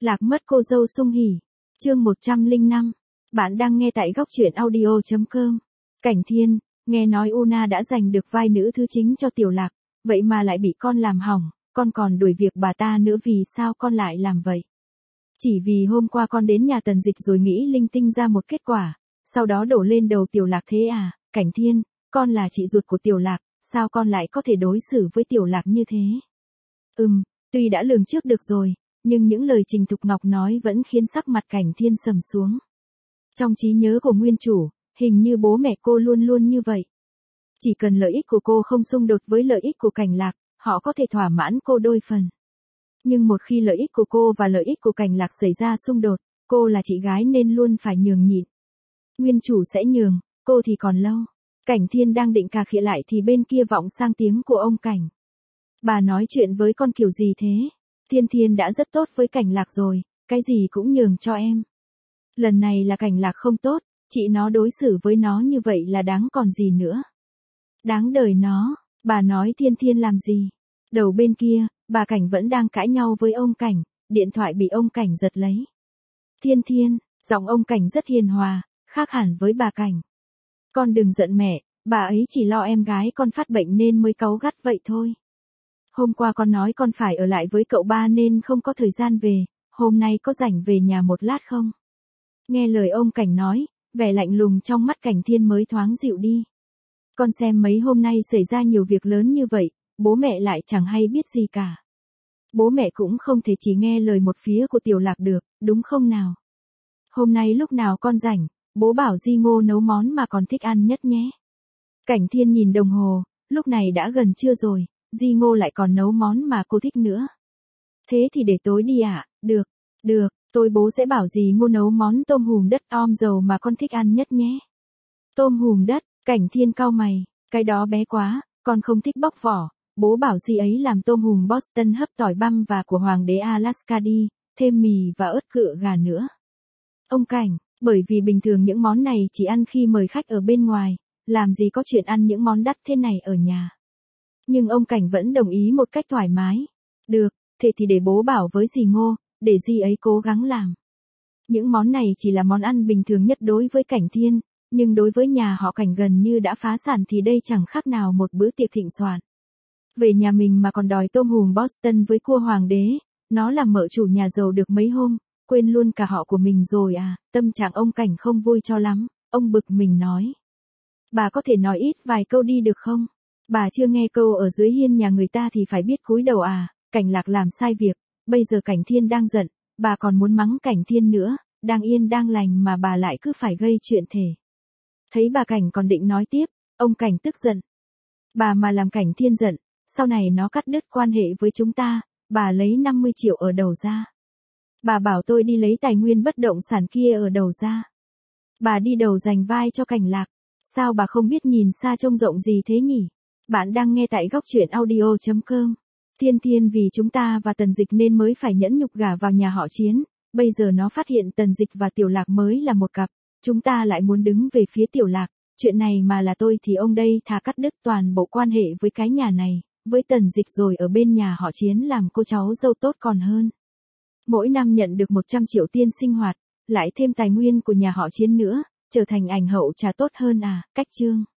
Lạc mất cô dâu sung hỉ. Chương 105. Bạn đang nghe tại góc truyện audio.com. Cảnh Thiên, nghe nói Una đã giành được vai nữ thứ chính cho Tiểu Lạc, vậy mà lại bị con làm hỏng, con còn đuổi việc bà ta nữa, vì sao con lại làm vậy? Chỉ vì hôm qua con đến nhà Tần Dịch rồi nghĩ linh tinh ra một kết quả, sau đó đổ lên đầu Tiểu Lạc thế à? Cảnh Thiên, con là chị ruột của Tiểu Lạc, sao con lại có thể đối xử với Tiểu Lạc như thế? Tuy đã lường trước được rồi, nhưng những lời Trình Thục Ngọc nói vẫn khiến sắc mặt Cảnh Thiên sầm xuống. Trong trí nhớ của nguyên chủ, hình như bố mẹ cô luôn luôn như vậy. Chỉ cần lợi ích của cô không xung đột với lợi ích của Cảnh Lạc, họ có thể thỏa mãn cô đôi phần. Nhưng một khi lợi ích của cô và lợi ích của Cảnh Lạc xảy ra xung đột, cô là chị gái nên luôn phải nhường nhịn. Nguyên chủ sẽ nhường, cô thì còn lâu. Cảnh Thiên đang định cà khịa lại thì bên kia vọng sang tiếng của ông Cảnh. Bà nói chuyện với con kiểu gì thế? Thiên Thiên đã rất tốt với Cảnh Lạc rồi, cái gì cũng nhường cho em. Lần này là Cảnh Lạc không tốt, chị nó đối xử với nó như vậy là đáng còn gì nữa. Đáng đời nó, bà nói Thiên Thiên làm gì? Đầu bên kia, bà Cảnh vẫn đang cãi nhau với ông Cảnh, điện thoại bị ông Cảnh giật lấy. Thiên Thiên, giọng ông Cảnh rất hiền hòa, khác hẳn với bà Cảnh. Con đừng giận mẹ, bà ấy chỉ lo em gái con phát bệnh nên mới cáu gắt vậy thôi. Hôm qua con nói con phải ở lại với cậu ba nên không có thời gian về, hôm nay có rảnh về nhà một lát không? Nghe lời ông Cảnh nói, vẻ lạnh lùng trong mắt Cảnh Thiên mới thoáng dịu đi. Con xem mấy hôm nay xảy ra nhiều việc lớn như vậy, bố mẹ lại chẳng hay biết gì cả. Bố mẹ cũng không thể chỉ nghe lời một phía của Tiểu Lạc được, đúng không nào? Hôm nay lúc nào con rảnh, bố bảo Di Ngô nấu món mà con thích ăn nhất nhé. Cảnh Thiên nhìn đồng hồ, lúc này đã gần trưa rồi, Di Ngô lại còn nấu món mà cô thích nữa. Thế thì để tối đi ạ, được, tôi bố sẽ bảo Di Ngô nấu món tôm hùm đất om dầu mà con thích ăn nhất nhé. Tôm hùm đất, Cảnh Thiên cau mày, cái đó bé quá, con không thích bóc vỏ, bố bảo Di ấy làm tôm hùm Boston hấp tỏi băm và của Hoàng đế Alaska đi, thêm mì và ớt cựa gà nữa. Ông Cảnh, bởi vì bình thường những món này chỉ ăn khi mời khách ở bên ngoài, làm gì có chuyện ăn những món đắt thế này ở nhà. Nhưng ông Cảnh vẫn đồng ý một cách thoải mái. Được, thế thì để bố bảo với dì Ngô, để dì ấy cố gắng làm. Những món này chỉ là món ăn bình thường nhất đối với Cảnh Thiên, nhưng đối với nhà họ Cảnh gần như đã phá sản thì đây chẳng khác nào một bữa tiệc thịnh soạn. Về nhà mình mà còn đòi tôm hùm Boston với cua hoàng đế, nó làm mợ chủ nhà giàu được mấy hôm, quên luôn cả họ của mình rồi à. Tâm trạng ông Cảnh không vui cho lắm, ông bực mình nói. Bà có thể nói ít vài câu đi được không? Bà chưa nghe câu ở dưới hiên nhà người ta thì phải biết cúi đầu à? Cảnh Lạc làm sai việc, bây giờ Cảnh Thiên đang giận, bà còn muốn mắng Cảnh Thiên nữa, đang yên đang lành mà bà lại cứ phải gây chuyện thể. Thấy bà Cảnh còn định nói tiếp, ông Cảnh tức giận. Bà mà làm Cảnh Thiên giận, sau này nó cắt đứt quan hệ với chúng ta, bà lấy 50 triệu ở đầu ra. Bà bảo tôi đi lấy tài nguyên bất động sản kia ở đầu ra. Bà đi đầu giành vai cho Cảnh Lạc, sao bà không biết nhìn xa trông rộng gì thế nhỉ? Bạn đang nghe tại góc truyện audio.com. Thiên Thiên vì chúng ta và Tần Dịch nên mới phải nhẫn nhục gả vào nhà họ Chiến, bây giờ nó phát hiện Tần Dịch và Tiểu Lạc mới là một cặp, chúng ta lại muốn đứng về phía Tiểu Lạc, chuyện này mà là tôi thì ông đây thà cắt đứt toàn bộ quan hệ với cái nhà này, với Tần Dịch rồi ở bên nhà họ Chiến làm cô cháu dâu tốt còn hơn. Mỗi năm nhận được 100 triệu tiền sinh hoạt, lại thêm tài nguyên của nhà họ Chiến nữa, trở thành ảnh hậu trà tốt hơn à. Cách chương